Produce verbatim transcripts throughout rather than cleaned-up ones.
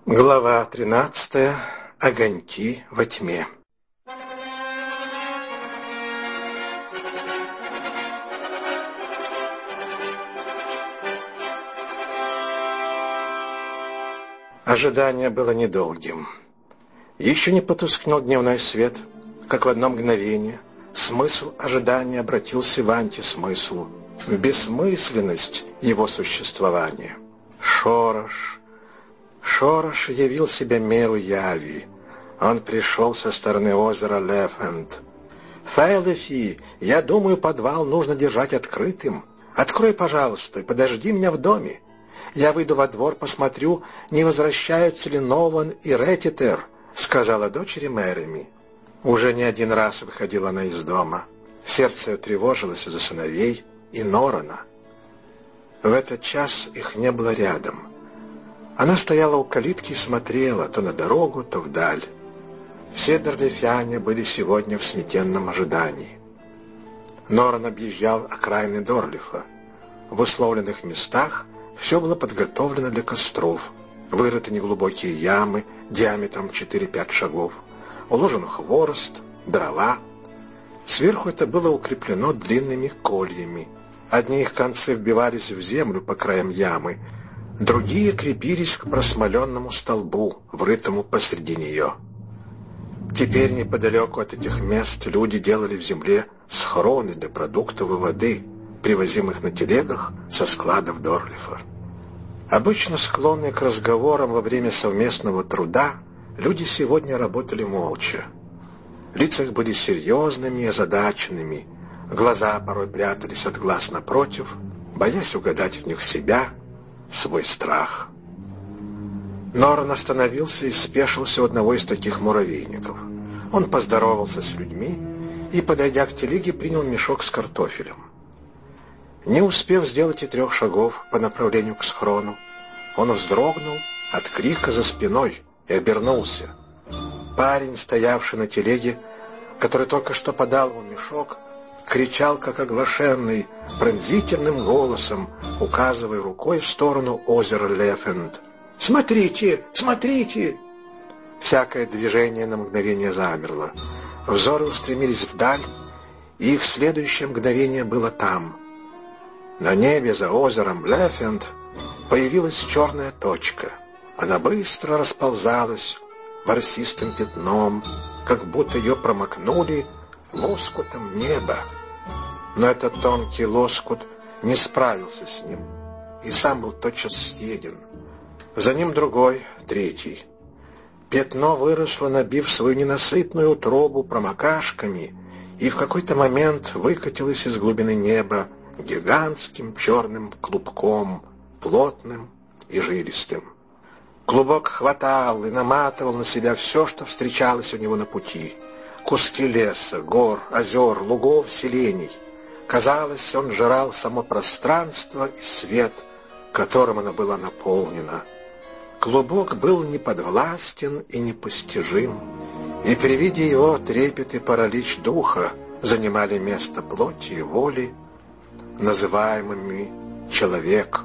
Глава тринадцатая. Огоньки во тьме. Ожидание было недолгим. Еще не потускнел дневной свет, как в одно мгновение смысл ожидания обратился в антисмысл, в бессмысленность его существования. Шорош. Шорош явил себя меру яви. Он пришел со стороны озера Лефенд. «Фейлефи, я думаю, подвал нужно держать открытым. Открой, пожалуйста, и подожди меня в доме. Я выйду во двор, посмотрю, не возвращаются ли Нован и Ретитер», — сказала дочери Мереми. Уже не один раз выходила она из дома. Сердце ее тревожилось за сыновей и Норана. В этот час их не было рядом. Она стояла у калитки и смотрела то на дорогу, то вдаль. Все дорлифяне были сегодня в смятенном ожидании. Норан объезжал окраины Дорлифа. В условленных местах все было подготовлено для костров. Вырыты неглубокие ямы диаметром четыре-пять шагов. Уложен хворост, дрова. Сверху это было укреплено длинными кольями. Одни их концы вбивались в землю по краям ямы, другие крепились к просмоленному столбу, врытому посреди нее. Теперь неподалеку от этих мест люди делали в земле схроны для продуктов и воды, привозимых на телегах со складов Дорлифа. Обычно склонные к разговорам во время совместного труда, люди сегодня работали молча. Лица их были серьезными и озадаченными, глаза порой прятались от глаз напротив, боясь угадать в них себя, свой страх. Норан остановился и спешился у одного из таких муравейников. Он поздоровался с людьми и, подойдя к телеге, принял мешок с картофелем. Не успев сделать и трех шагов по направлению к схрону, он вздрогнул от крика за спиной и обернулся. Парень, стоявший на телеге, который только что подал ему мешок, кричал, как оглашенный, пронзительным голосом, указывая рукой в сторону озера Лефенд. «Смотрите! Смотрите!» Всякое движение на мгновение замерло. Взоры устремились вдаль, и их следующее мгновение было там. На небе за озером Лефенд появилась черная точка. Она быстро расползалась ворсистым пятном, как будто ее промокнули лоскутом неба. Но этот тонкий лоскут не справился с ним и сам был тотчас съеден. За ним другой, третий. Пятно выросло, набив свою ненасытную утробу промокашками, и в какой-то момент выкатилось из глубины неба гигантским черным клубком, плотным и жилистым. Клубок хватал и наматывал на себя все, что встречалось у него на пути. Куски леса, гор, озер, лугов, селений. Казалось, он жрал само пространство и свет, которым оно было наполнено. Клубок был неподвластен и непостижим, и при виде его трепет и паралич духа занимали место плоти и воли, называемыми человек.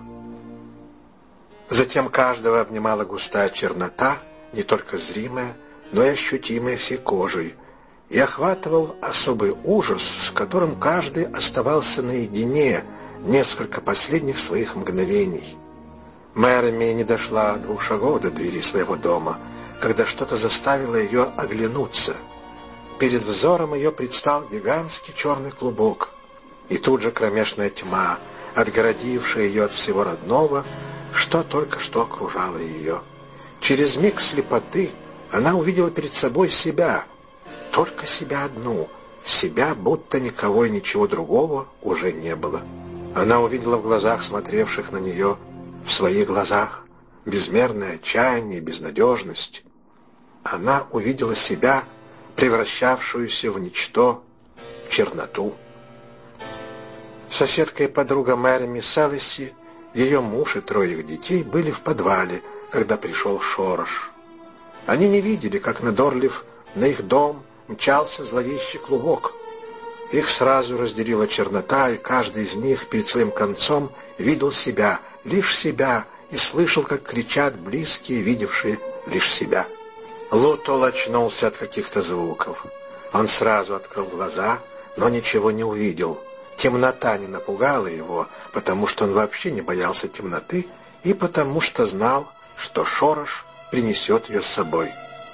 Затем каждого обнимала густая чернота, не только зримая, но и ощутимая всей кожей, и охватывал особый ужас, с которым каждый оставался наедине несколько последних своих мгновений. Мереми не дошла двух шагов до двери своего дома, когда что-то заставило ее оглянуться. Перед взором ее предстал гигантский черный клубок, и тут же кромешная тьма, отгородившая ее от всего родного, что только что окружало ее. Через миг слепоты она увидела перед собой себя, только себя одну, себя, будто никого и ничего другого уже не было. Она увидела в глазах смотревших на нее, в своих глазах, безмерное отчаяние и безнадежность. Она увидела себя, превращавшуюся в ничто, в черноту. Соседка и подруга Мереми Селеси, ее муж и трое их детей были в подвале, когда пришел Шорош. Они не видели, как на Дорлиф, на их дом, мчался зловещий клубок. Их сразу разделила чернота, и каждый из них перед своим концом видел себя, лишь себя, и слышал, как кричат близкие, видевшие лишь себя. Лутул очнулся от каких-то звуков. Он сразу открыл глаза, но ничего не увидел. Темнота не напугала его, потому что он вообще не боялся темноты и потому что знал, что шорох принесет ее с собой.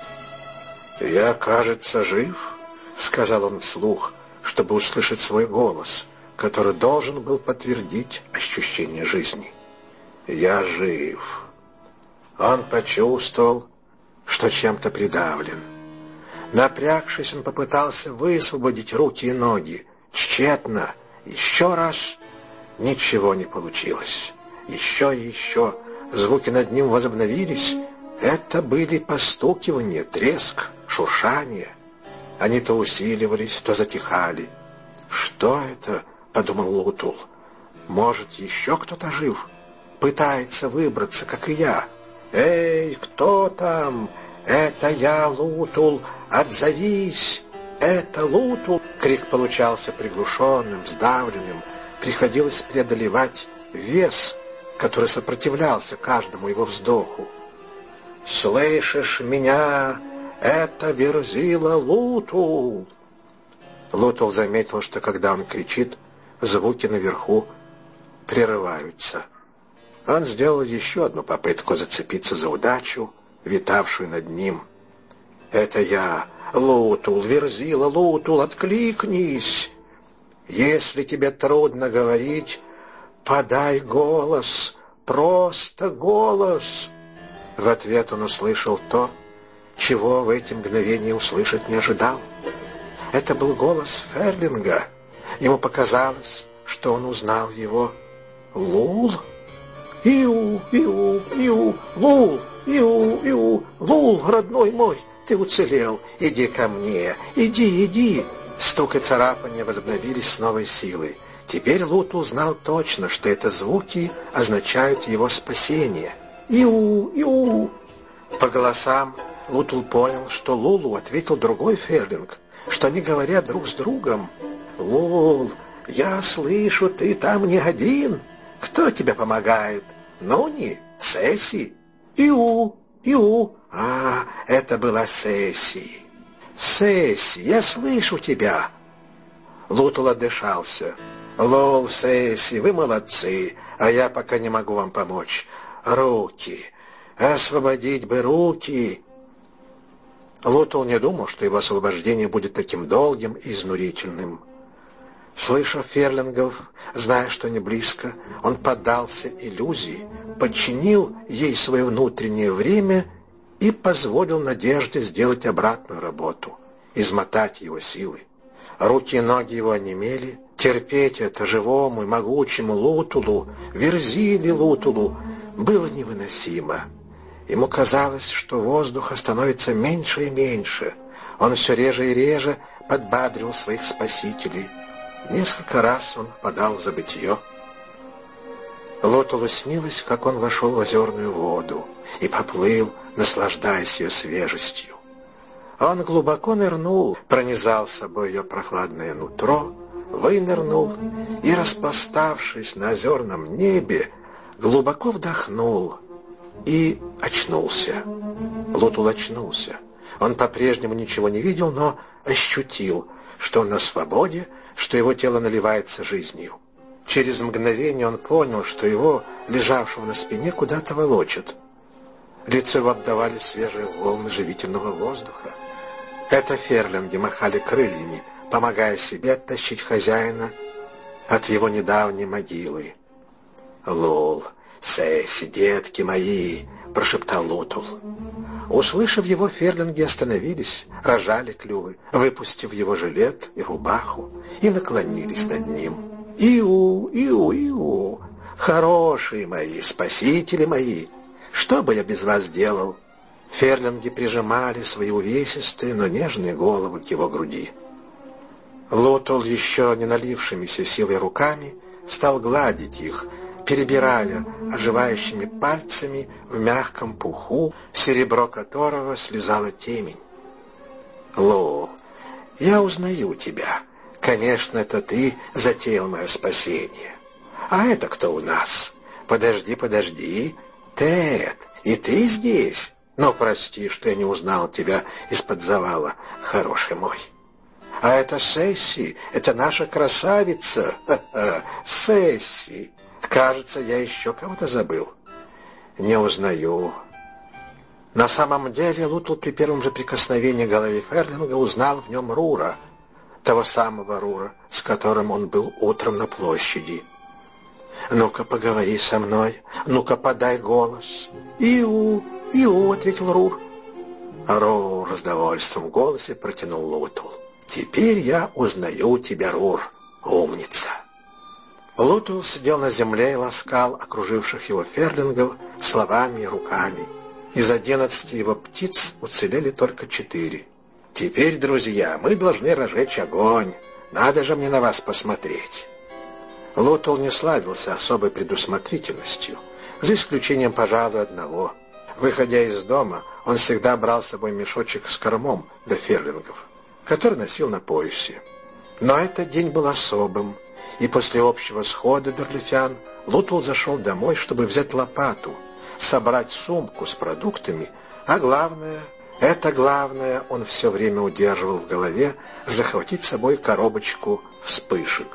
«Я, кажется, жив», — сказал он вслух, чтобы услышать свой голос, который должен был подтвердить ощущение жизни. «Я жив». Он почувствовал, что чем-то придавлен. Напрягшись, он попытался высвободить руки и ноги. Тщетно. Еще раз. Ничего не получилось. Еще и еще. Звуки над ним возобновились. Это были постукивания, треск, шуршание. Они то усиливались, то затихали. «Что это?» — подумал Лутул. «Может, еще кто-то жив? Пытается выбраться, как и я. Эй, кто там? Это я, Лутул! Отзовись! Это Лутул!» Крик получался приглушенным, сдавленным. Приходилось преодолевать вес, который сопротивлялся каждому его вздоху. «Слышишь меня? Это Верзила Лутул!» Лутул заметил, что когда он кричит, звуки наверху прерываются. Он сделал еще одну попытку зацепиться за удачу, витавшую над ним. «Это я, Лутул, Верзила Лутул, откликнись! Если тебе трудно говорить, подай голос, просто голос!» В ответ он услышал то, чего в эти мгновения услышать не ожидал. Это был голос Ферлинга. Ему показалось, что он узнал его. «Лул? Иу, иу, иу, Лул, иу, иу, Лул, родной мой, ты уцелел, иди ко мне, иди, иди!» Стук и царапания возобновились с новой силой. Теперь Лутул знал точно, что это звуки означают его спасение. «Иу, иу!» По голосам Лутул понял, что Лулу ответил другой Ферлинг, что они говорят друг с другом. «Лул, я слышу, ты там не один. Кто тебе помогает? Нуни? Сесси? Иу, иу!» А, это была Сесси. «Сесси, я слышу тебя!» Лутул отдышался. «Лол, Сесси, вы молодцы, а я пока не могу вам помочь. Руки! Освободить бы руки!» Лутул не думал, что его освобождение будет таким долгим и изнурительным. Слышав Ферлингов, зная, что не близко, он поддался иллюзии, подчинил ей свое внутреннее время и позволил надежде сделать обратную работу, измотать его силы. Руки и ноги его онемели. Терпеть это живому и могучему Лутулу, Верзиле Лутулу, было невыносимо. Ему казалось, что воздуха становится меньше и меньше. Он все реже и реже подбадривал своих спасителей. Несколько раз он впадал в забытье. Лутулу снилось, как он вошел в озерную воду и поплыл, наслаждаясь ее свежестью. Он глубоко нырнул, пронизал собой ее прохладное нутро, вынырнул и, распластавшись на озерном небе, глубоко вдохнул и очнулся. Лутул очнулся. Он по-прежнему ничего не видел, но ощутил, что он на свободе, что его тело наливается жизнью. Через мгновение он понял, что его, лежавшего на спине, куда-то волочат. Лицо его обдавали свежие волны живительного воздуха. Это ферлинги махали крыльями, помогая себе оттащить хозяина от его недавней могилы. «Лул, Сесси, детки мои!» — прошептал Лутул. Услышав его, ферлинги остановились, рожали клювы, выпустив его жилет и рубаху, и наклонились над ним. «Иу, иу, иу! Хорошие мои, спасители мои! Что бы я без вас делал?» Ферлинги прижимали свои увесистые, но нежные головы к его груди. Лутул, еще не налившимися силой руками, стал гладить их, перебирая оживающими пальцами в мягком пуху, серебро которого слезала темень. «Лул, я узнаю тебя. Конечно, это ты затеял мое спасение. А это кто у нас? Подожди, подожди. Тед, и ты здесь? Ну, прости, что я не узнал тебя из-под завала, хороший мой. А это Сесси, это наша красавица. Ха-ха, Сесси. Кажется, я еще кого-то забыл. Не узнаю. На самом деле Лутл при первом же прикосновении к голове Ферлинга узнал в нем Рура, того самого Рура, с которым он был утром на площади. «Ну-ка, поговори со мной, ну-ка, подай голос». «Иу, иу», — ответил Рур. Рур с довольством в голосе протянул Лутл. «Теперь я узнаю тебя, Рур, умница». Лутл сидел на земле и ласкал окруживших его ферлингов словами и руками. Из одиннадцати его птиц уцелели только четыре. «Теперь, друзья, мы должны разжечь огонь. Надо же мне на вас посмотреть». Лутл не славился особой предусмотрительностью, за исключением, пожалуй, одного. Выходя из дома, он всегда брал с собой мешочек с кормом для ферлингов, который носил на поясе. Но этот день был особым, и после общего схода дорлифян Лутл зашел домой, чтобы взять лопату, собрать сумку с продуктами, а главное, это главное, он все время удерживал в голове, захватить с собой коробочку вспышек.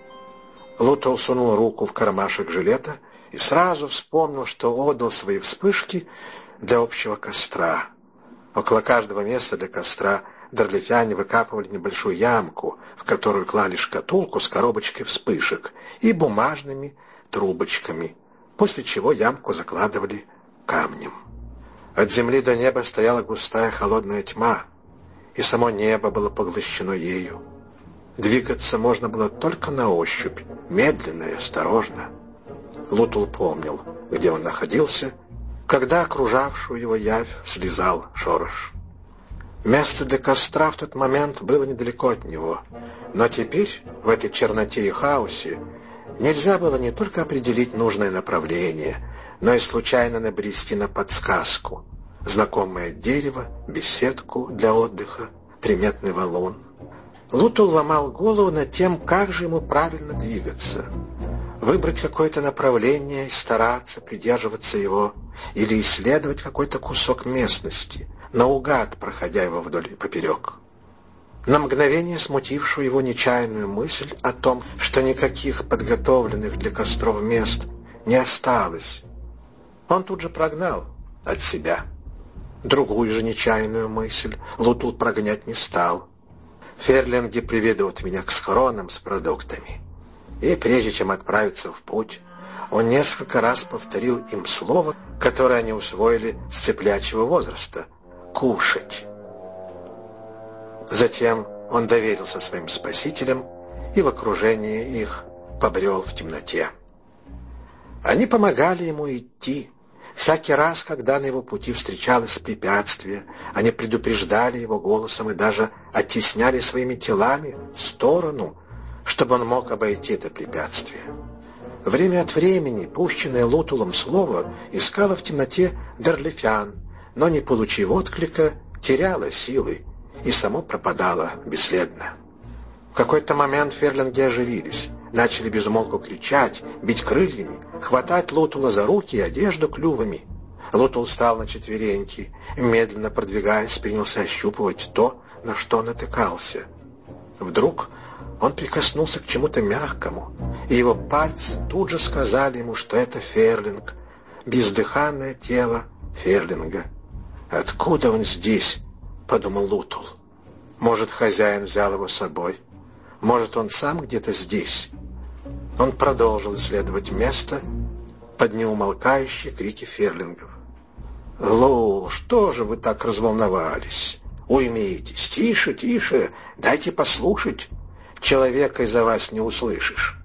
Лутл сунул руку в кармашек жилета и сразу вспомнил, что отдал свои вспышки для общего костра. Около каждого места для костра дорлифяне выкапывали небольшую ямку, в которую клали шкатулку с коробочкой вспышек и бумажными трубочками, после чего ямку закладывали камнем. От земли до неба стояла густая холодная тьма, и само небо было поглощено ею. Двигаться можно было только на ощупь, медленно и осторожно. Лутл помнил, где он находился, когда окружавшую его явь слезал шорох. Место для костра в тот момент было недалеко от него, но теперь, в этой черноте и хаосе, нельзя было не только определить нужное направление, но и случайно набрести на подсказку: знакомое дерево, беседку для отдыха, приметный валун. Лутл ломал голову над тем, как же ему правильно двигаться. Выбрать какое-то направление и стараться придерживаться его, или исследовать какой-то кусок местности, наугад проходя его вдоль и поперек. На мгновение смутившую его нечаянную мысль о том, что никаких подготовленных для костров мест не осталось, он тут же прогнал от себя. Другую же нечаянную мысль Лутл прогонять не стал. Ферлинги приведут меня к схронам с продуктами. И прежде чем отправиться в путь, он несколько раз повторил им слово, которое они усвоили с цыплячьего возраста — «кушать». Затем он доверился своим спасителям и в окружении их побрел в темноте. Они помогали ему идти. Всякий раз, когда на его пути встречалось препятствие, они предупреждали его голосом и даже оттесняли своими телами в сторону, чтобы он мог обойти это препятствие. Время от времени пущенное Лутулом слово искало в темноте дорлифян, но, не получив отклика, теряло силы и само пропадало бесследно. В какой-то момент ферлинги оживились, начали безумолку кричать, бить крыльями, хватать Лутула за руки и одежду клювами. Лутул встал на четвереньки, медленно продвигаясь, принялся ощупывать то, на что натыкался. Вдруг он прикоснулся к чему-то мягкому, и его пальцы тут же сказали ему, что это ферлинг, бездыханное тело ферлинга. «Откуда он здесь?» — подумал Лутул. «Может, хозяин взял его с собой? Может, он сам где-то здесь?» Он продолжил исследовать место под неумолкающие крики ферлингов. «Лу, что же вы так разволновались? Уймитесь, тише, тише, дайте послушать. Человека из-за вас не услышишь».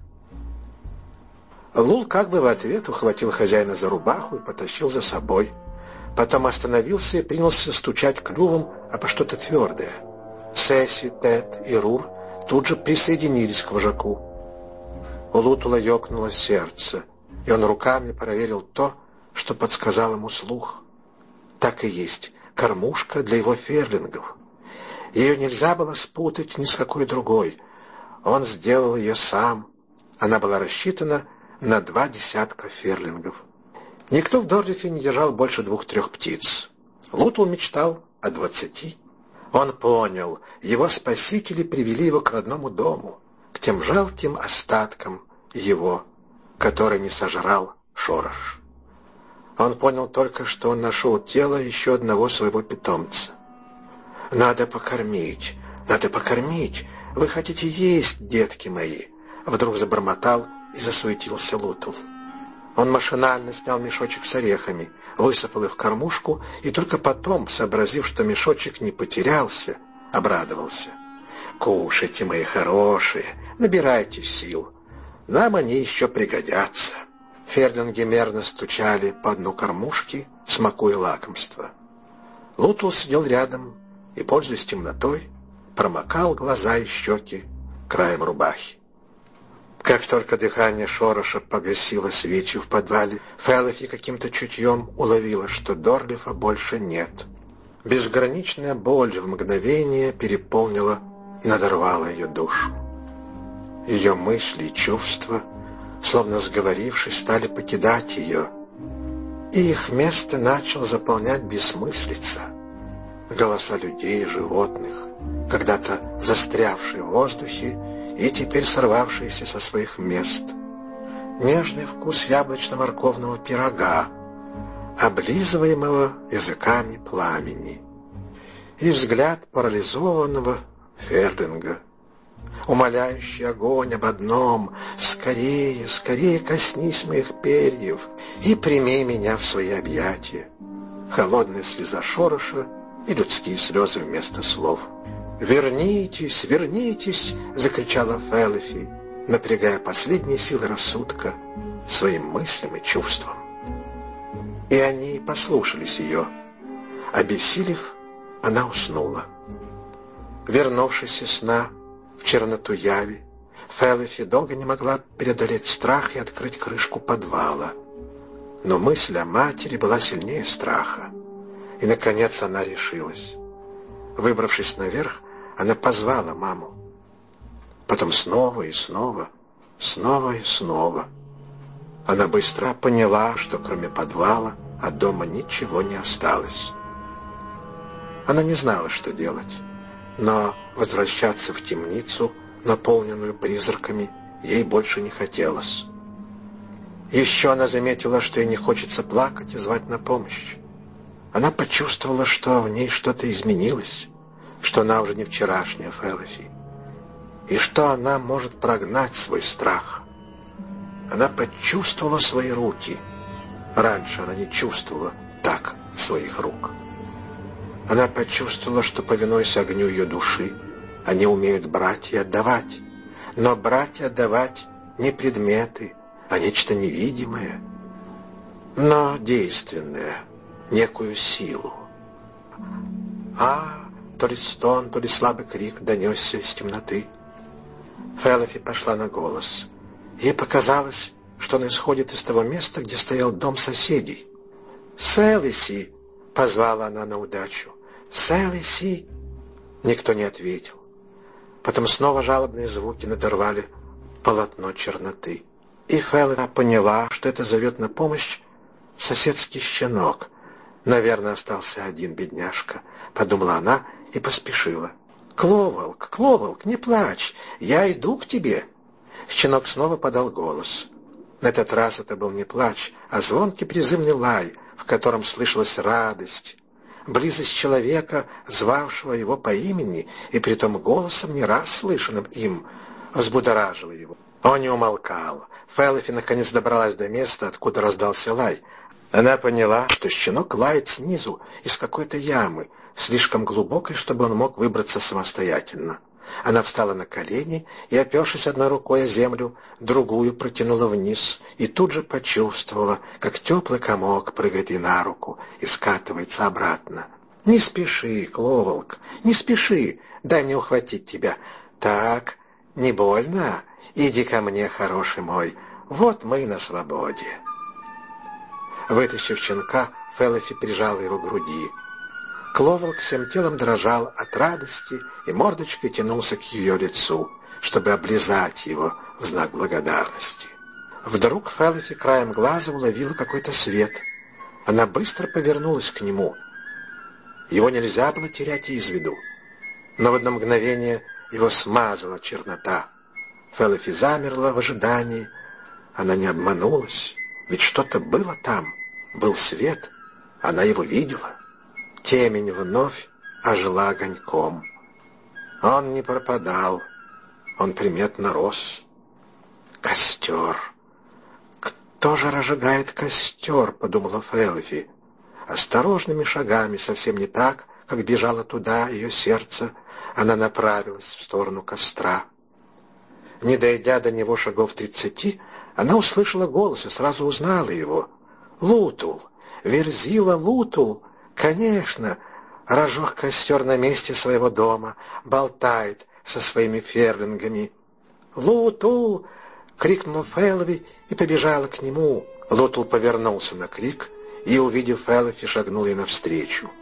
Лул как бы в ответ ухватил хозяина за рубаху и потащил за собой. Потом остановился и принялся стучать клювом обо что-то твердое. Сесси, Тед и Рур тут же присоединились к вожаку. У Лутула ёкнуло сердце, и он руками проверил то, что подсказал ему слух. Так и есть, кормушка для его ферлингов. Ее нельзя было спутать ни с какой другой. Он сделал ее сам. Она была рассчитана на два десятка ферлингов. Никто в Дорлифе не держал больше двух-трех птиц. Лутл мечтал о двадцати. Он понял, его спасители привели его к родному дому, к тем жалким остаткам его, который не сожрал Шорош. Он понял только, что он нашел тело еще одного своего питомца. «Надо покормить, надо покормить! Вы хотите есть, детки мои!» Вдруг забормотал и засуетился Лутл. Он машинально снял мешочек с орехами, высыпал их в кормушку и только потом, сообразив, что мешочек не потерялся, обрадовался. «Кушайте, мои хорошие, набирайте сил. Нам они еще пригодятся». Ферлинги мерно стучали по дну кормушки, смакуя лакомство. Лутл сидел рядом и, пользуясь темнотой, промокал глаза и щеки краем рубахи. Как только дыхание Шороша погасило свечи в подвале, Фелофи каким-то чутьем уловила, что Дорлифа больше нет. Безграничная боль в мгновение переполнила и надорвала ее душу. Ее мысли и чувства, словно сговорившись, стали покидать ее, и их место начал заполнять бессмыслица. Голоса людей и животных, когда-то застрявшие в воздухе и теперь сорвавшиеся со своих мест. Нежный вкус яблочно-морковного пирога, облизываемого языками пламени. И взгляд парализованного Ферлинга, умоляющий огонь об одном: «Скорее, скорее коснись моих перьев и прими меня в свои объятия». Холодная слеза Шороша и людские слезы вместо слов. «Вернитесь, вернитесь!» — закричала Фелофи, напрягая последние силы рассудка своим мыслям и чувствам. И они послушались ее. Обессилев, она уснула. Вернувшись из сна в черноту яви, Фелофи долго не могла преодолеть страх и открыть крышку подвала. Но мысль о матери была сильнее страха. И, наконец, она решилась. Выбравшись наверх, она позвала маму. Потом снова и снова, снова и снова. Она быстро поняла, что кроме подвала от дома ничего не осталось. Она не знала, что делать, но возвращаться в темницу, наполненную призраками, ей больше не хотелось. Еще она заметила, что ей не хочется плакать и звать на помощь. Она почувствовала, что в ней что-то изменилось, что она уже не вчерашняя Фелофи, и что она может прогнать свой страх. Она почувствовала свои руки. Раньше она не чувствовала так своих рук. Она почувствовала, что, повинуясь огню ее души, они умеют брать и отдавать. Но брать и отдавать не предметы, а нечто невидимое, но действенное, некую силу. А то ли стон, то ли слабый крик донесся из темноты. Фелофи пошла на голос. Ей показалось, что он исходит из того места, где стоял дом соседей. «Селеси!» — позвала она на удачу. «Селеси!» Никто не ответил. Потом снова жалобные звуки надорвали полотно черноты. И Фелофи поняла, что это зовет на помощь соседский щенок. «Наверное, остался один бедняжка», — подумала она и поспешила. «Кловолк, Кловолк, не плачь, я иду к тебе». Щенок снова подал голос. На этот раз это был не плач, а звонкий призывный лай, в котором слышалась радость, близость человека, звавшего его по имени, и притом голосом, не раз слышанным им, взбудоражила его. Он не умолкал. Фелофи наконец добралась до места, откуда раздался лай. Она поняла, что щенок лает снизу, из какой-то ямы, слишком глубокой, чтобы он мог выбраться самостоятельно. Она встала на колени и, опершись одной рукой о землю, другую протянула вниз и тут же почувствовала, как теплый комок прыгает ей на руку и скатывается обратно. «Не спеши, Кловолк, не спеши, дай мне ухватить тебя. Так, не больно? Иди ко мне, хороший мой, вот мы на свободе». Вытащив щенка, Фелофи прижала его к груди. Кловолк всем телом дрожал от радости и мордочкой тянулся к ее лицу, чтобы облизать его в знак благодарности. Вдруг Фелофи краем глаза уловила какой-то свет. Она быстро повернулась к нему. Его нельзя было терять из виду. Но в одно мгновение его смазала чернота. Фелофи замерла в ожидании. Она не обманулась, ведь что-то было там. Был свет, она его видела. Темень вновь ожила огоньком. Он не пропадал, он приметно рос. Костер. «Кто же разжигает костер?» — подумала Фелофи. Осторожными шагами, совсем не так, как бежало туда ее сердце, она направилась в сторону костра. Не дойдя до него шагов тридцати, она услышала голос и сразу узнала его. Лутул, Верзила Лутул, конечно, разжег костер на месте своего дома, болтает со своими ферлингами. «Лутул!» — крикнула Фелофи и побежала к нему. Лутул повернулся на крик и, увидев Фелофи, шагнул ей навстречу.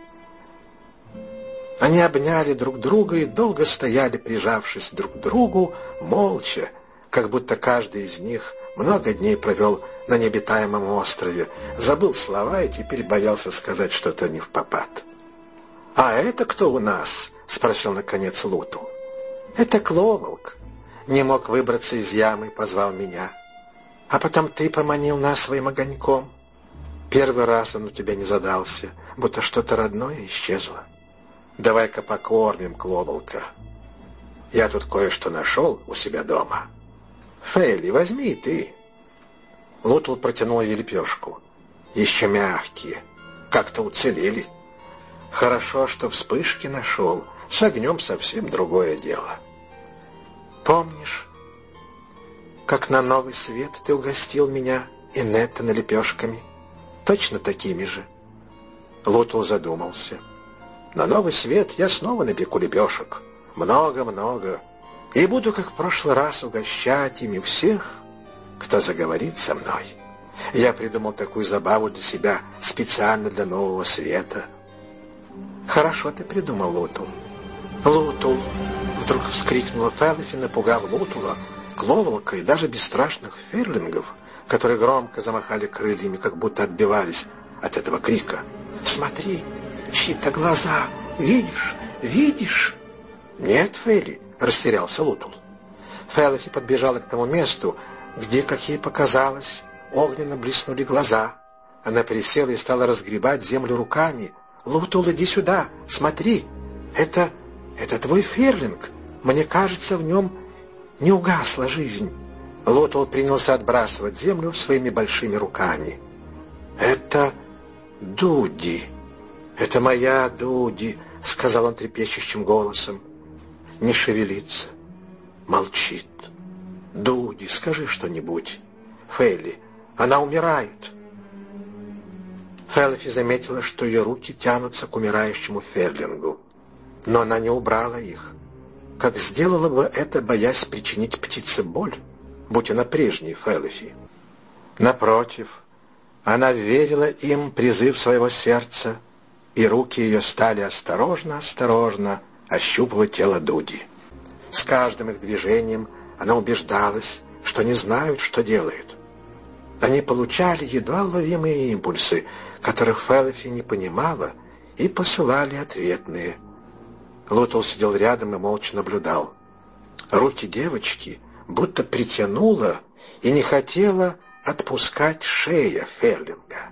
Они обняли друг друга и долго стояли, прижавшись друг к другу, молча, как будто каждый из них много дней провел на необитаемом острове, забыл слова и теперь боялся сказать что-то невпопад. «А это кто у нас?» — спросил наконец Лутул. «Это Кловолк. Не мог выбраться из ямы, позвал меня. А потом ты поманил нас своим огоньком. Первый раз он у тебя не задался, будто что-то родное исчезло. Давай-ка покормим Кловолка. Я тут кое-что нашел у себя дома. Фейли, возьми и ты». Лутул протянул ей лепешку. Еще мягкие, как-то уцелели. Хорошо, что вспышки нашел, с огнем совсем другое дело. Помнишь, как на новый свет ты угостил меня и Неттона лепешками? Точно такими же. Лутул задумался. На новый свет я снова напеку лепешек. Много-много. И буду, как в прошлый раз, угощать ими всех, кто заговорит со мной. Я придумал такую забаву для себя, специально для нового света. Хорошо ты придумал, Лутул. Лутул! Вдруг вскрикнула Фелофи, напугав Лутула, Кловолка и даже бесстрашных ферлингов, которые громко замахали крыльями, как будто отбивались от этого крика. «Смотри, чьи-то глаза! Видишь? Видишь?» «Нет, Фейли», — растерялся Лутул. Фелофи подбежала к тому месту, где, как ей показалось, огненно блеснули глаза. Она присела и стала разгребать землю руками. «Лутул, иди сюда, смотри! Это... это твой ферлинг! Мне кажется, в нем не угасла жизнь!» Лутул принялся отбрасывать землю своими большими руками. «Это Дуди! Это моя Дуди!» — сказал он трепещущим голосом. Не шевелится, молчит. «Дуди, скажи что-нибудь. Фейли, она умирает». Фелофи заметила, что ее руки тянутся к умирающему ферлингу, но она не убрала их, как сделала бы это, боясь причинить птице боль, будь она прежней Фелофи. Напротив, она верила им призыв своего сердца, и руки ее стали осторожно-осторожно ощупывать тело Дуди. С каждым их движением она убеждалась, что не знают, что делают. Они получали едва уловимые импульсы, которых Фелофи не понимала, и посылали ответные. Лутул сидел рядом и молча наблюдал. Руки девочки будто притянула и не хотела отпускать шея ферлинга.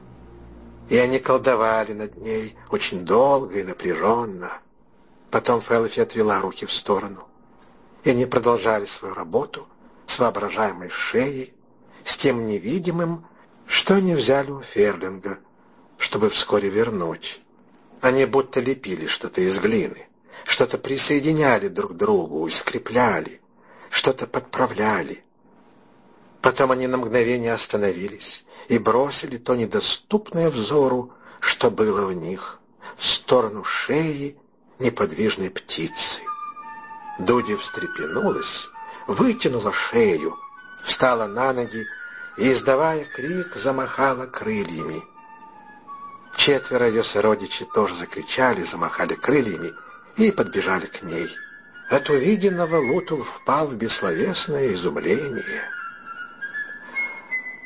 И они колдовали над ней очень долго и напряженно. Потом Фелофи отвела руки в сторону, и они продолжали свою работу с воображаемой шеей, с тем невидимым, что они взяли у ферлинга, чтобы вскоре вернуть. Они будто лепили что-то из глины, что-то присоединяли друг к другу и скрепляли, что-то подправляли. Потом они на мгновение остановились и бросили то недоступное взору, что было в них, в сторону шеи неподвижной птицы. Дуди встрепенулась, вытянула шею, встала на ноги и, издавая крик, замахала крыльями. Четверо ее сородичей тоже закричали, замахали крыльями и подбежали к ней. От увиденного Лутул впал в бессловесное изумление.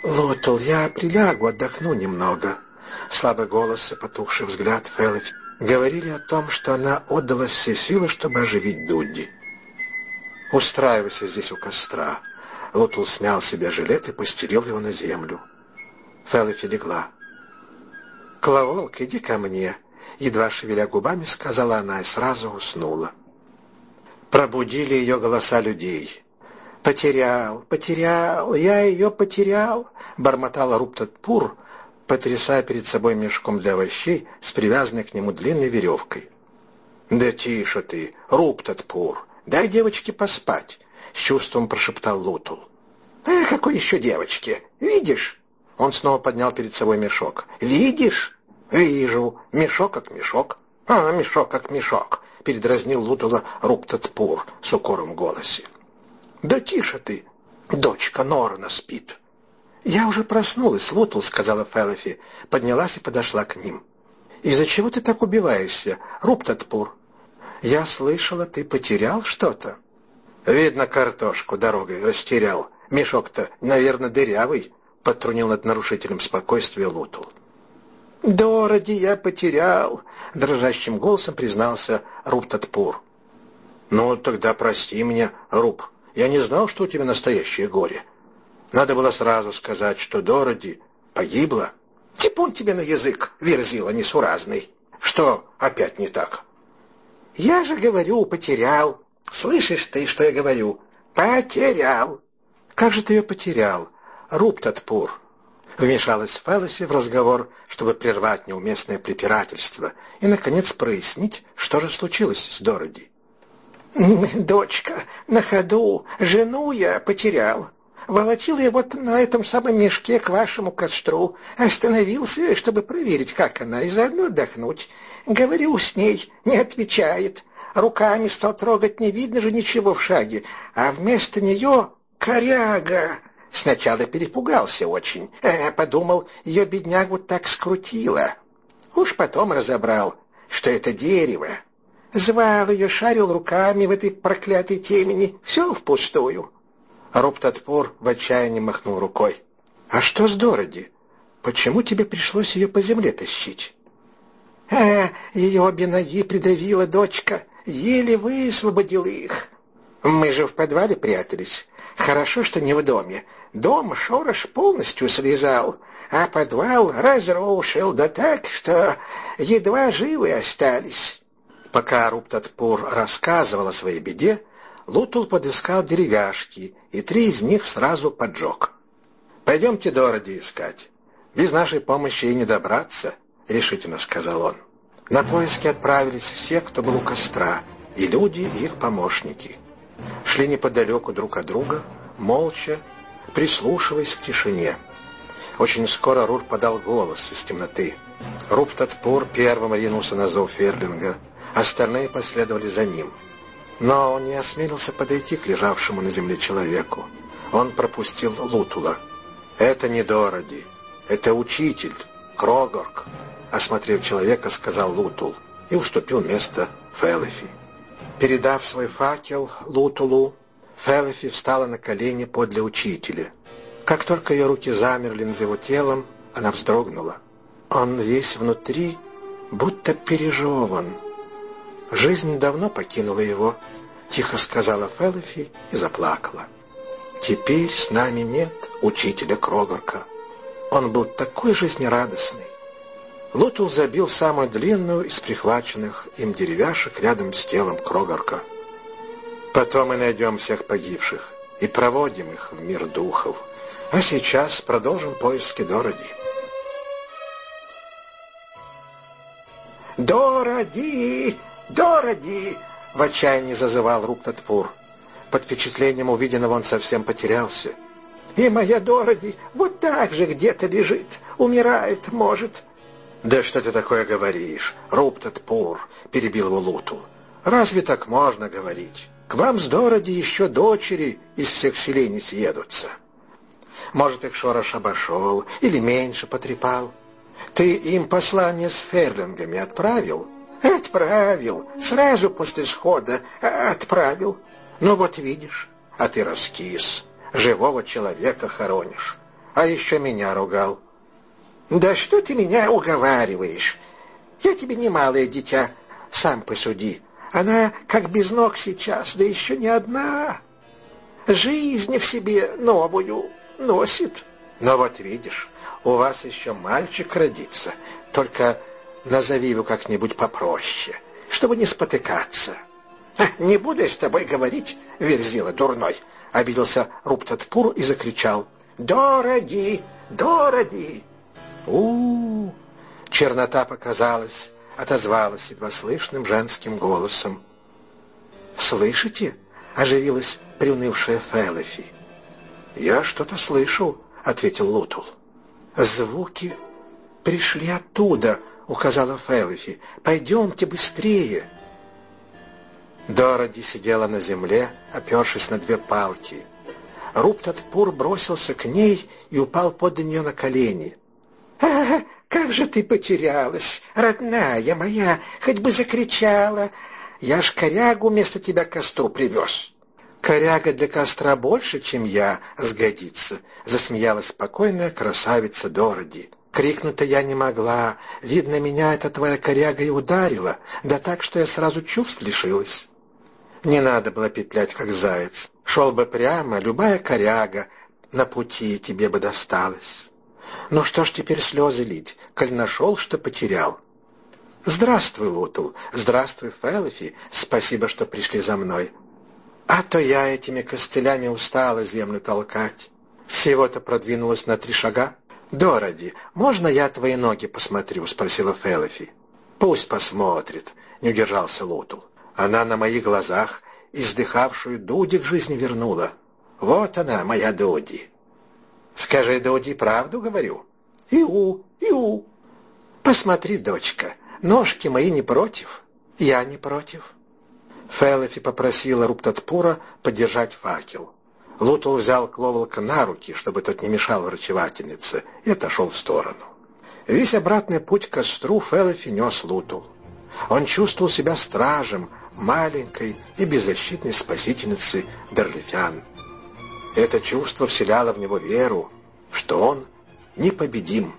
«Лутул, я прилягу, отдохну немного». Слабый голос и потухший взгляд Фэллофи говорили о том, что она отдала все силы, чтобы оживить Дудди. «Устраивайся здесь у костра». Лутул снял с себя жилет и постелил его на землю. Фэллофи легла. «Кловолк, иди ко мне», — едва шевеля губами, сказала она и сразу уснула. Пробудили ее голоса людей. «Потерял, потерял, я ее потерял», — бормотал Руптат-Пур, потрясая перед собой мешком для овощей с привязанной к нему длинной веревкой. «Да тише ты, Руптат-Пур, дай девочке поспать», — с чувством прошептал Лутул. «Э, какой еще девочке? Видишь?» Он снова поднял перед собой мешок. «Видишь?» «Вижу. Мешок как мешок». «А, мешок как мешок», — передразнил Лутула Руптат-Пур с укором в голосе. «Да тише ты, дочка Норна спит». «Я уже проснулась, Лутул», — сказала Фэллофи, поднялась и подошла к ним. «Из-за чего ты так убиваешься, Руптат-Пур? Я слышала, ты потерял что-то». «Видно, картошку дорогой растерял. Мешок-то, наверное, дырявый», — подтрунил над нарушителем спокойствия Лутул. «Дороди я потерял», — дрожащим голосом признался Руптат-Пур. «Ну, тогда прости меня, Руб. Я не знал, что у тебя настоящее горе. Надо было сразу сказать, что Дороди погибла». «Типун тебе на язык, верзила несуразный. Что опять не так?» «Я же говорю, потерял. Слышишь ты, что я говорю? Потерял». «Как же ты ее потерял, Руптат-Пур?» Вмешалась Фэллофи в разговор, чтобы прервать неуместное препирательство и, наконец, прояснить, что же случилось с Дороди. «Дочка, на ходу, жену я потерял. Волочил я вот на этом самом мешке к вашему костру. Остановился, чтобы проверить, как она, и заодно отдохнуть. Говорю с ней, не отвечает. Руками стал трогать, не видно же ничего в шаге. А вместо нее коряга». Сначала перепугался очень. Э, подумал, ее беднягу так скрутило. Уж потом разобрал, что это дерево. Звал ее, шарил руками в этой проклятой темени. Все впустую. Руптат-Пур в отчаянии махнул рукой. «А что с Дороди? Почему тебе пришлось ее по земле тащить?» «А, ее обе ноги придавила дочка. Еле высвободил их. Мы же в подвале прятались. Хорошо, что не в доме. Дом шорош полностью связал, а подвал разрушил, да так, что едва живы остались». Пока Руптат-Пур рассказывал о своей беде, Лутул подыскал деревяшки, и три из них сразу поджег. «Пойдемте Дороди искать. Без нашей помощи ей не добраться», — решительно сказал он. На поиски отправились все, кто был у костра, и люди, и их помощники. Шли неподалеку друг от друга, молча, прислушиваясь к тишине. Очень скоро Рур подал голос из темноты. Руптат-Пур первым ринулся на зов Ферлинга, остальные последовали за ним. Но он не осмелился подойти к лежавшему на земле человеку. Он пропустил Лутула. «Это не Дороди, это учитель, Крогорк», — осмотрев человека, сказал Лутул и уступил место Фэллофи. Передав свой факел Лутулу, Фэллофи встала на колени подле учителя. Как только ее руки замерли над его телом, она вздрогнула. Он весь внутри будто пережеван. «Жизнь давно покинула его», — тихо сказала Фэллофи и заплакала. «Теперь с нами нет учителя Крогорка. Он был такой жизнерадостный». Лутул забил самую длинную из прихваченных им деревяшек рядом с телом Крогорка. «Потом мы найдем всех погибших и проводим их в мир духов. А сейчас продолжим поиски Дороди». «Дороди! Дороди!» — в отчаянии зазывал Руптат-Пур. Под впечатлением увиденного он совсем потерялся. «И моя Дороди вот так же где-то лежит, умирает, может». «Да что ты такое говоришь, Руптат-Пур?» — перебил его Лутул. «Разве так можно говорить? К вам с Дороди еще дочери из всех селений съедутся. Может, их шорош обошел или меньше потрепал. Ты им послание с ферлингами отправил?» «Отправил. Сразу после схода отправил. Ну вот видишь, а ты раскис, живого человека хоронишь. а еще меня ругал. Да что ты меня уговариваешь? Я тебе не малое дитя, сам посуди. Она как без ног сейчас, да еще не одна. Жизнь в себе новую носит. Но вот видишь, у вас еще мальчик родится, только назови его как-нибудь попроще, чтобы не спотыкаться. — Не буду я с тобой говорить, верзила дурной, — обиделся Руптат-Пур и закричал. — Дороги, дороги! У-у-у! Чернота показалась, отозвалась едва слышным женским голосом. — Слышите? — оживилась приунывшая Фелефи. — Я что-то слышал, — ответил Лутул. — Звуки пришли оттуда, — указала Фелефи. — Пойдемте быстрее. Дороди сидела на земле, опершись на две палки. Руптат-Пур бросился к ней и упал подле нее на колени. — А, как же ты потерялась, родная моя, хоть бы закричала. Я ж корягу вместо тебя к костру привез. — Коряга для костра больше, чем я, сгодится, — засмеялась спокойная красавица Дороди. Крикнуть-то я не могла. Видно, меня эта твоя коряга и ударила, да так, что я сразу чувств лишилась. Не надо было петлять, как заяц. Шел бы прямо, любая коряга на пути тебе бы досталась. Ну что ж теперь слезы лить, коль нашел, что потерял? Здравствуй, Лутул, здравствуй, Фелефи, спасибо, что пришли за мной. А то я этими костылями устала землю толкать. Всего-то продвинулась на три шага. Дороди, можно я твои ноги посмотрю? — спросила Фелефи. Пусть посмотрит, — не удержался Лутул. Она на моих глазах издыхавшую Дуди к жизни вернула. Вот она, моя Дуди. Скажи, Дуди, правду говорю? Иу, иу. Посмотри, дочка, ножки мои не против, я не против. Фелефи попросила Руптат-Пура подержать факел. Лутул взял Кловолка на руки, чтобы тот не мешал врачевательнице, и отошел в сторону. Весь обратный путь к костру Фелефи нес Лутул. Он чувствовал себя стражем маленькой и беззащитной спасительницы Дарлифян. Это чувство вселяло в него веру, что он непобедим.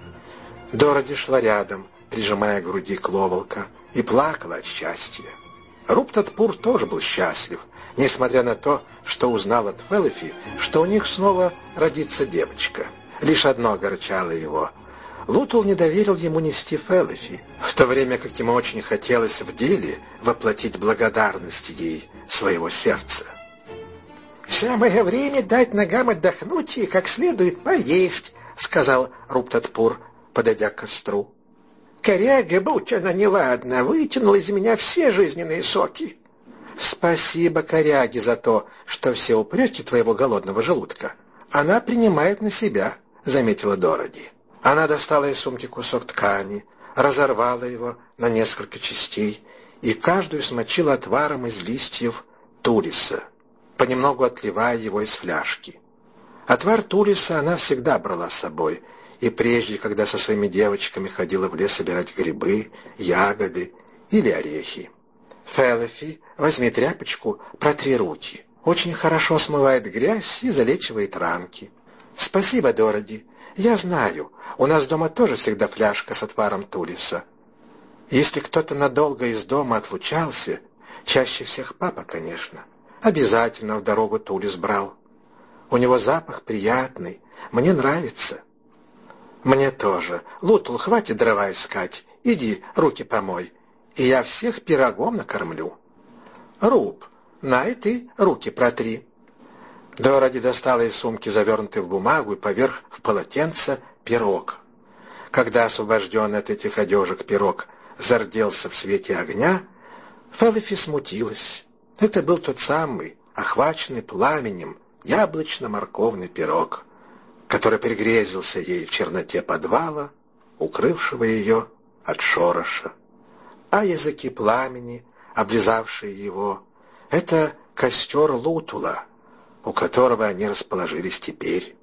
Дороди шла рядом, прижимая к груди Кловолка, и плакала от счастья. Руптат-Пур тоже был счастлив, несмотря на то, что узнал от Фелефи, что у них снова родится девочка. Лишь одно огорчало его. Лутул не доверил ему нести Фелефи, в то время как ему очень хотелось в деле воплотить благодарность ей своего сердца. «Самое время дать ногам отдохнуть и как следует поесть», — сказал Руптат-Пур, подойдя к костру. «Коряга, будь она неладна, вытянула из меня все жизненные соки». «Спасибо коряге за то, что все упреки твоего голодного желудка она принимает на себя», — заметила Дороди. Она достала из сумки кусок ткани, разорвала его на несколько частей и каждую смочила отваром из листьев тулиса, понемногу отливая его из фляжки. Отвар тулиса она всегда брала с собой, и прежде, когда со своими девочками ходила в лес собирать грибы, ягоды или орехи. «Фелефи, возьми тряпочку, протри руки. Очень хорошо смывает грязь и залечивает ранки». «Спасибо, Дороди. Я знаю, у нас дома тоже всегда фляжка с отваром тулиса. Если кто-то надолго из дома отлучался, чаще всех папа, конечно, обязательно в дорогу тулис брал. У него запах приятный, мне нравится». «Мне тоже. Лутул, хватит дрова искать, иди руки помой, и я всех пирогом накормлю». «Руб, на и ты руки протри». Дороди достала из сумки завернутый в бумагу и поверх в полотенце пирог. Когда освобожденный от этих одежек пирог зарделся в свете огня, Фелефи смутилась. Это был тот самый, охваченный пламенем, яблочно-морковный пирог, который пригрезился ей в черноте подвала, укрывшего ее от шороша. А языки пламени, облизавшие его, — это костер Лутула, у которого они расположились теперь.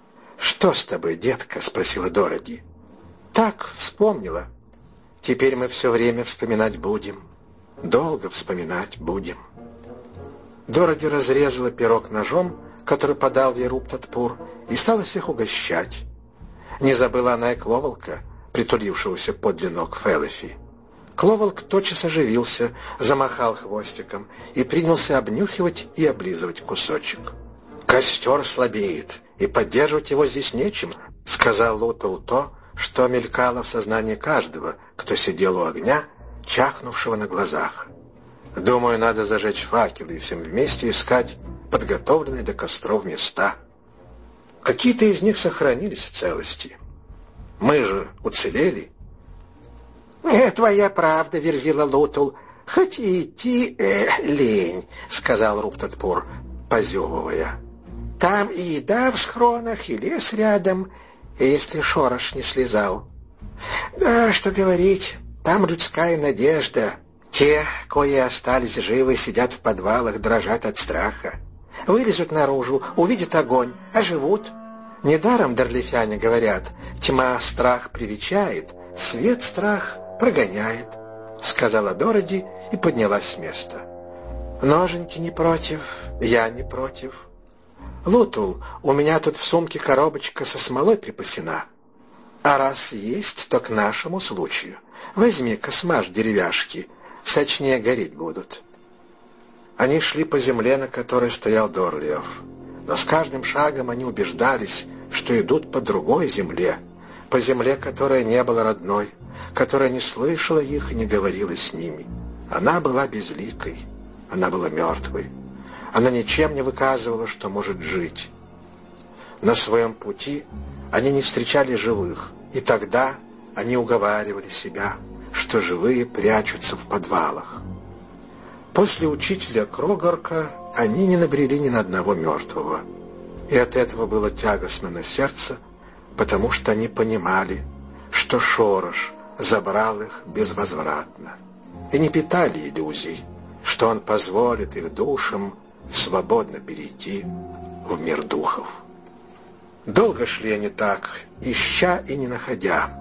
«Что с тобой, детка?» — спросила Дороди. «Так, вспомнила. Теперь мы все время вспоминать будем. Долго вспоминать будем». Дороди разрезала пирог ножом, который подал ей Руптатпур, и стала всех угощать. Не забыла она и Кловолка, притулившегося подле ног Фелефи. Кловолк тотчас оживился, замахал хвостиком и принялся обнюхивать и облизывать кусочек. «Костер слабеет, и поддерживать его здесь нечем», — сказал Лутул то, что мелькало в сознании каждого, кто сидел у огня, чахнувшего на глазах. «Думаю, надо зажечь факелы и всем вместе искать подготовленные для костров места. Какие-то из них сохранились в целости. Мы же уцелели». «Э, твоя правда, Верзила Лутул, хоть и идти э, лень», — сказал Руптатпур, позевывая. «Там и еда в схронах, и лес рядом, если шорош не слезал. Да, что говорить, там людская надежда. Те, кои остались живы, сидят в подвалах, дрожат от страха. Вылезут наружу, увидят огонь, оживут. Недаром дорлифяне говорят, тьма страх привечает, свет страх прогоняет», — сказала Дороди и поднялась с места. «Ноженьки не против, я не против. Лутул, у меня тут в сумке коробочка со смолой припасена. А раз есть, то к нашему случаю. Возьми-ка, смажь деревяшки, сочнее гореть будут». Они шли по земле, на которой стоял Дорлиов. Но с каждым шагом они убеждались, что идут по другой земле, по земле, которая не была родной, которая не слышала их и не говорила с ними. Она была безликой, она была мертвой. Она ничем не выказывала, что может жить. На своем пути они не встречали живых, и тогда они уговаривали себя, что живые прячутся в подвалах. После учителя Крогарка они не набрели ни на одного мертвого, и от этого было тягостно на сердце, потому что они понимали, что шорош забрал их безвозвратно, и не питали иллюзий, что он позволит их душам свободно перейти в мир духов. Долго шли они так, ища и не находя,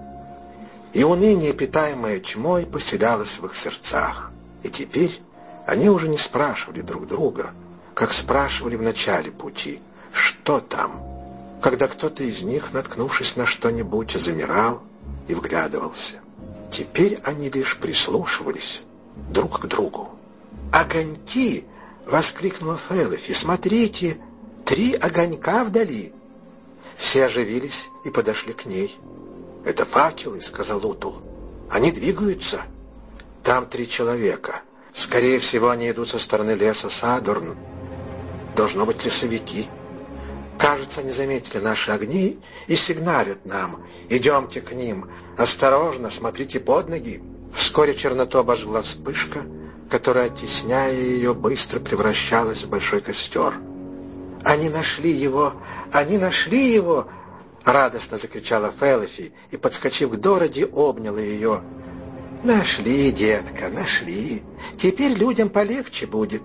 и уныние, питаемое тьмой, поселялось в их сердцах, и теперь они уже не спрашивали друг друга, как спрашивали в начале пути, что там, когда кто-то из них, наткнувшись на что-нибудь, замирал и вглядывался. Теперь они лишь прислушивались друг к другу. «Огоньки!» — воскликнула Фелефи. «Смотрите, три огонька вдали!» Все оживились и подошли к ней. «Это факелы», — сказал Лутул. «Они двигаются. Там три человека. Скорее всего, они идут со стороны леса Садорн. Должно быть лесовики. Кажется, они заметили наши огни и сигналят нам. Идемте к ним. Осторожно, смотрите под ноги». Вскоре черноту обожгла вспышка, которая, оттесняя ее, быстро превращалась в большой костер. «Они нашли его! Они нашли его!» — радостно закричала Фелефи и, подскочив к Дороди, обняла ее. «Нашли, детка, нашли. Теперь людям полегче будет».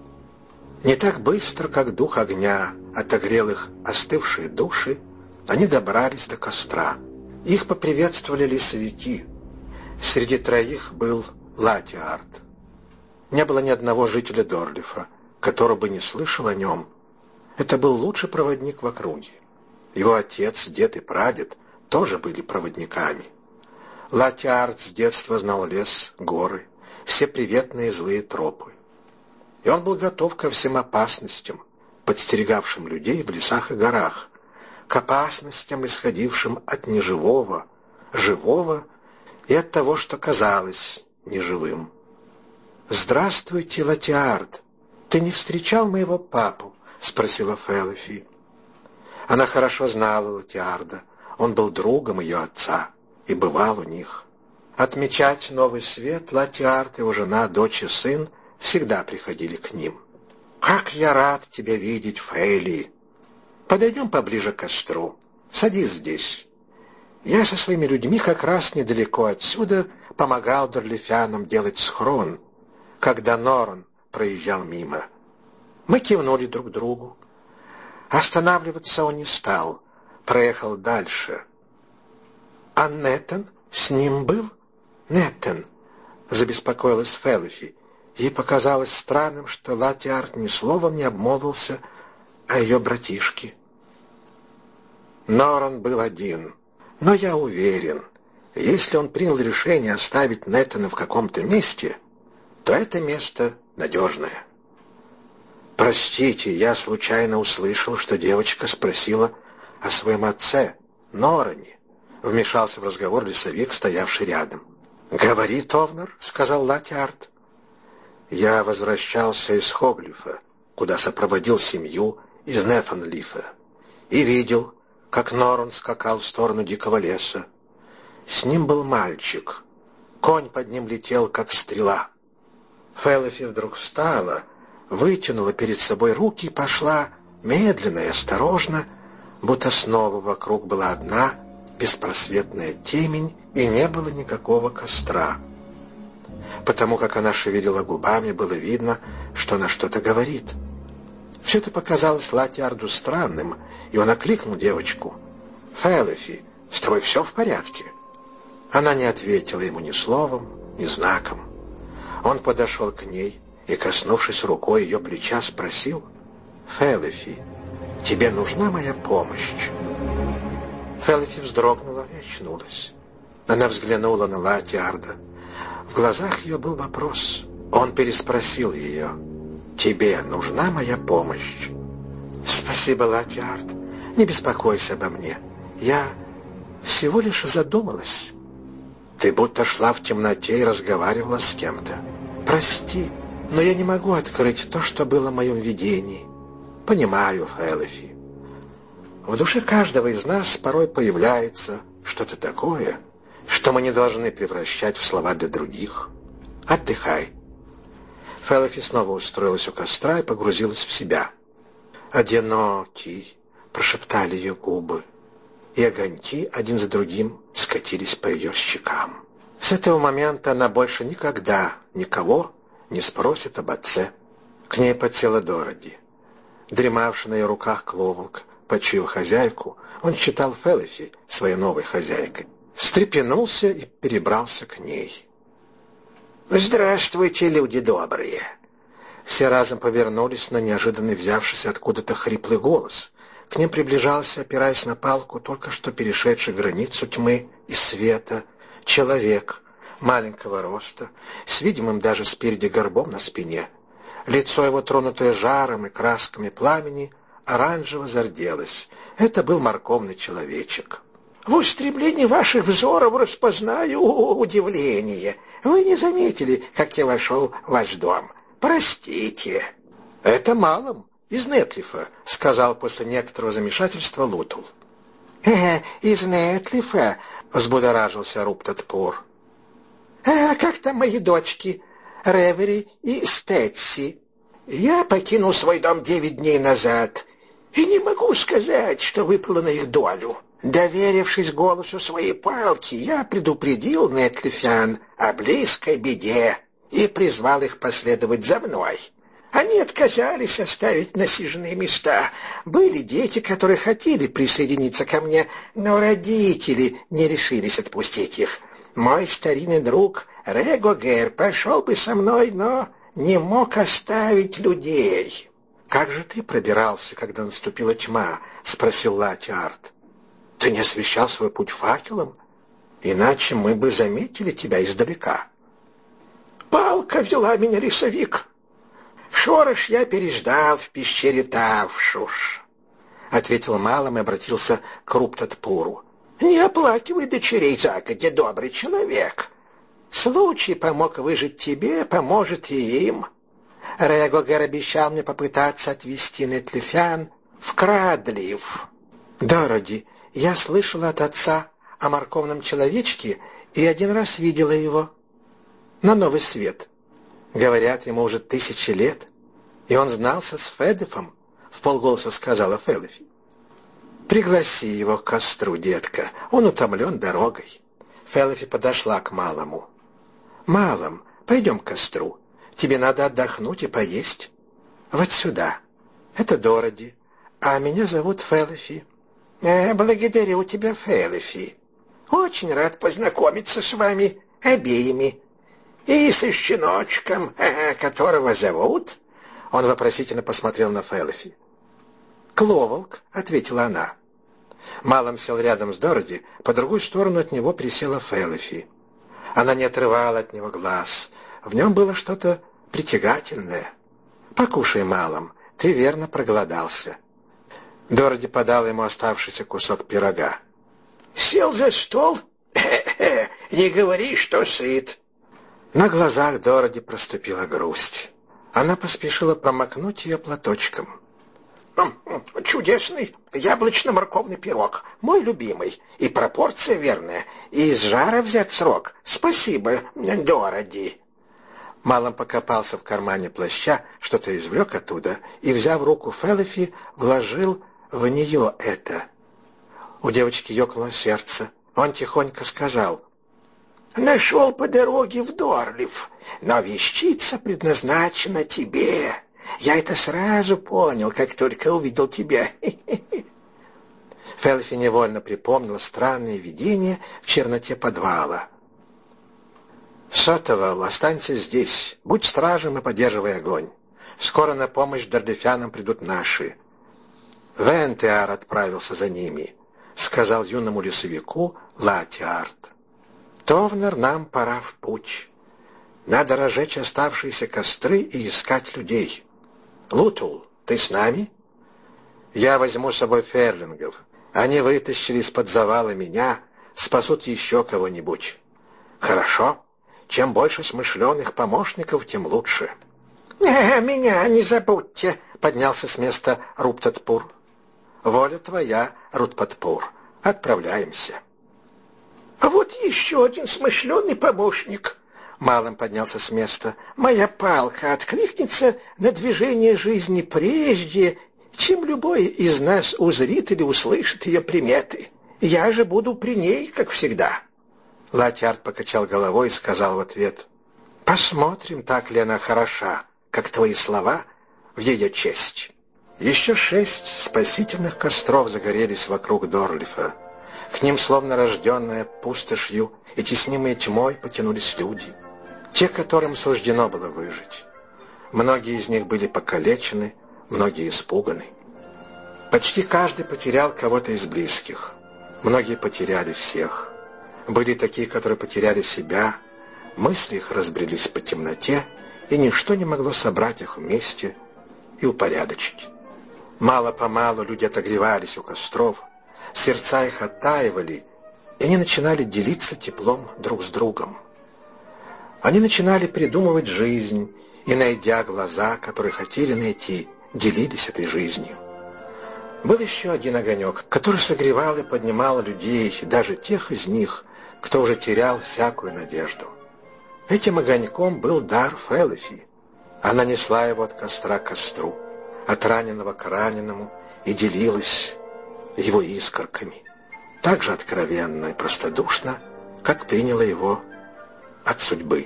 Не так быстро, как дух огня отогрел их остывшие души, они добрались до костра. Их поприветствовали лесовики. Среди троих был Латиард. Не было ни одного жителя Дорлифа, который бы не слышал о нем. Это был лучший проводник в округе. Его отец, дед и прадед тоже были проводниками. Латиард с детства знал лес, горы, все приветные и злые тропы. И он был готов ко всем опасностям, подстерегавшим людей в лесах и горах, к опасностям, исходившим от неживого, живого и от того, что казалось неживым. «Здравствуйте, Латиард! Ты не встречал моего папу?» — спросила Фелефи. Она хорошо знала Латиарда, он был другом ее отца и бывал у них. Отмечать новый свет Латиард, его жена, дочь и сын всегда приходили к ним. «Как я рад тебя видеть, Фейли! Подойдем поближе к костру. Садись здесь. Я со своими людьми как раз недалеко отсюда помогал дорлифянам делать схрон, когда Норн проезжал мимо». Мы кивнули друг другу. Останавливаться он не стал, проехал дальше. «А Неттен с ним был?» «Неттен», — забеспокоилась Фелефи. Ей показалось странным, что Латиард ни словом не обмолвился о ее братишке. Норан был один, но я уверен, если он принял решение оставить Нэтана в каком-то месте, то это место надежное. «Простите, я случайно услышал, что девочка спросила о своем отце, Норане», — вмешался в разговор лесовик, стоявший рядом. «Говори, Товнер», — сказал Латиард. «Я возвращался из Хоглифа, куда сопроводил семью из Нефанлифа, и видел, как Норан скакал в сторону дикого леса. С ним был мальчик. Конь под ним летел, как стрела. Фелофи вдруг встала, вытянула перед собой руки и пошла медленно и осторожно, будто снова вокруг была одна беспросветная темень и не было никакого костра. Потому как она шевелила губами, было видно, что она что-то говорит. Все это показалось Латиарду странным, и он окликнул девочку. «Фелофи, с тобой все в порядке?» Она не ответила ему ни словом, ни знаком. Он подошел к ней и, коснувшись рукой ее плеча, спросил: «Фелофи, тебе нужна моя помощь?» Фелофи вздрогнула и очнулась. Она взглянула на Латиарда. В глазах ее был вопрос. Он переспросил ее: «Тебе нужна моя помощь?» «Спасибо, Латиард. Не беспокойся обо мне. Я всего лишь задумалась». «Ты будто шла в темноте и разговаривала с кем-то. Прости, но я не могу открыть то, что было в моем видении». «Понимаю, Фелофи. В душе каждого из нас порой появляется что-то такое, что мы не должны превращать в слова для других. Отдыхай». Фелофи снова устроилась у костра и погрузилась в себя. «Одинокий», — прошептали ее губы, и огоньки один за другим скатились по ее щекам. С этого момента она больше никогда никого не спросит об отце. К ней подсела Дороди. Дремавший на ее руках Кловолк, почуяв хозяйку, он считал Фелофи своей новой хозяйкой. Встрепенулся и перебрался к ней. «Здравствуйте, люди добрые!» Все разом повернулись на неожиданно взявшийся откуда-то хриплый голос. К ним приближался, опираясь на палку, только что перешедший границу тьмы и света, человек маленького роста, с видимым даже спереди горбом на спине. Лицо его, тронутое жаром и красками пламени, оранжево зарделось. Это был морковный человечек. «В устремлении ваших взоров распознаю удивление. Вы не заметили, как я вошел в ваш дом? Простите». «Это малым из Нетлифа», — сказал после некоторого замешательства Лутул. «Э, из Нетлифа», — взбудоражился Руптат-Пур. «А как там мои дочки, Ревери и Стетси?» «Я покинул свой дом девять дней назад, и не могу сказать, что выпало на их долю. Доверившись голосу своей палки, я предупредил Нетлифян о близкой беде и призвал их последовать за мной. Они отказались оставить насиженные места. Были дети, которые хотели присоединиться ко мне, но родители не решились отпустить их. Мой старинный друг Регогер пошел бы со мной, но не мог оставить людей». «Как же ты пробирался, когда наступила тьма?» — спросил Латиард. «Ты не освещал свой путь факелом? Иначе мы бы заметили тебя издалека». «Палка взяла меня, лесовик. Шорош я переждал в пещере Тавшуш», — ответил малым и обратился к Руптат-Пуру. «Не оплакивай дочерей загодя, добрый человек. Случай помог выжить тебе, поможет и им. Регогер обещал мне попытаться отвезти Нетлифян в Крадлив». «Дороди, я слышала от отца о морковном человечке и один раз видела его на Новый Свет. Говорят, ему уже тысячи лет, и он знался с Федефом», — вполголоса сказала Фелофи. «Пригласи его к костру, детка, он утомлен дорогой». Фелофи подошла к малому. «Малым, пойдем к костру. Тебе надо отдохнуть и поесть. Вот сюда. Это Дороди, а меня зовут Фелофи». Э, «Благодарю тебя, Фелофи. Очень рад познакомиться с вами обеими. И со щеночком, которого зовут...» Он вопросительно посмотрел на Фелофи. «Кловолк», — ответила она. Малом сел рядом с Дороти, по другую сторону от него присела Фелофи. Она не отрывала от него глаз. В нем было что-то притягательное. «Покушай, Малом, ты верно проголодался». Дороти подала ему оставшийся кусок пирога. «Сел за стол? Хе-хе, не говори, что сыт». На глазах Дороти проступила грусть. Она поспешила промокнуть ее платочком. «Чудесный яблочно-морковный пирог, мой любимый, и пропорция верная, и из жара взят в срок. Спасибо, Дороти». Малом покопался в кармане плаща, что-то извлек оттуда и, взяв руку Фелофи, вложил в нее это. У девочки ёкнуло сердце. Он тихонько сказал: «Нашел по дороге в Дорлиф, но вещица предназначена тебе. Я это сразу понял, как только увидел тебя». Фелофи невольно припомнила странные видения в черноте подвала. «Сотовал, останься здесь, будь стражем и поддерживай огонь. Скоро на помощь дордефянам придут наши». Вентеар отправился за ними, сказал юному лесовику Латиарт. «Товнер, нам пора в путь. Надо разжечь оставшиеся костры и искать людей. Лутул, ты с нами?» «Я возьму с собой ферлингов. Они вытащили из-под завала меня, спасут еще кого-нибудь». «Хорошо. Чем больше смышленых помощников, тем лучше». «Э, меня не забудьте», — поднялся с места Руптатпур. «Воля твоя, Рутпатпур. Отправляемся». «А вот еще один смышленый помощник». Малым поднялся с места. «Моя палка откликнется на движение жизни прежде, чем любой из нас узрит или услышит ее приметы. Я же буду при ней, как всегда». Латиарт покачал головой и сказал в ответ: «Посмотрим, так ли она хороша, как твои слова в ее честь». Еще шесть спасительных костров загорелись вокруг Дорлифа. К ним, словно рожденные пустошью и теснимые тьмой, потянулись люди, те, которым суждено было выжить. Многие из них были покалечены, многие испуганы. Почти каждый потерял кого-то из близких. Многие потеряли всех. Были такие, которые потеряли себя, мысли их разбрелись по темноте, и ничто не могло собрать их вместе и упорядочить. Мало-помалу люди отогревались у костров, сердца их оттаивали, и они начинали делиться теплом друг с другом. Они начинали придумывать жизнь, и, найдя глаза, которые хотели найти, делились этой жизнью. Был еще один огонек, который согревал и поднимал людей, даже тех из них, кто уже терял всякую надежду. Этим огоньком был дар Фелофи. Она несла его от костра к костру, от раненого к раненому, и делилась его искорками, так же откровенно и простодушно, как приняла его от судьбы.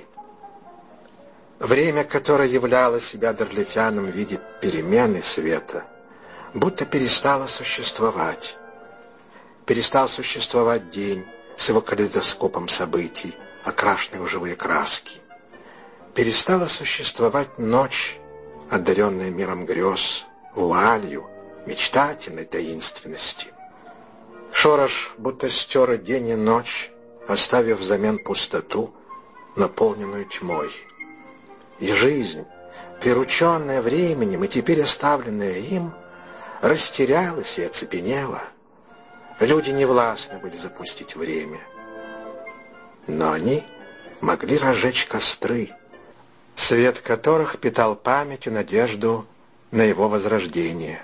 Время, которое являло себя дорлифянам в виде перемены света, будто перестало существовать. Перестал существовать день с его калейдоскопом событий, окрашенных в живые краски. Перестала существовать ночь, одаренная миром грез, вуалью, мечтательной таинственности. Шорош будто стер день и ночь, оставив взамен пустоту, наполненную тьмой. И жизнь, прирученная временем и теперь оставленная им, растерялась и оцепенела. Люди не властны были запустить время. Но они могли разжечь костры, свет которых питал память и надежду на его возрождение.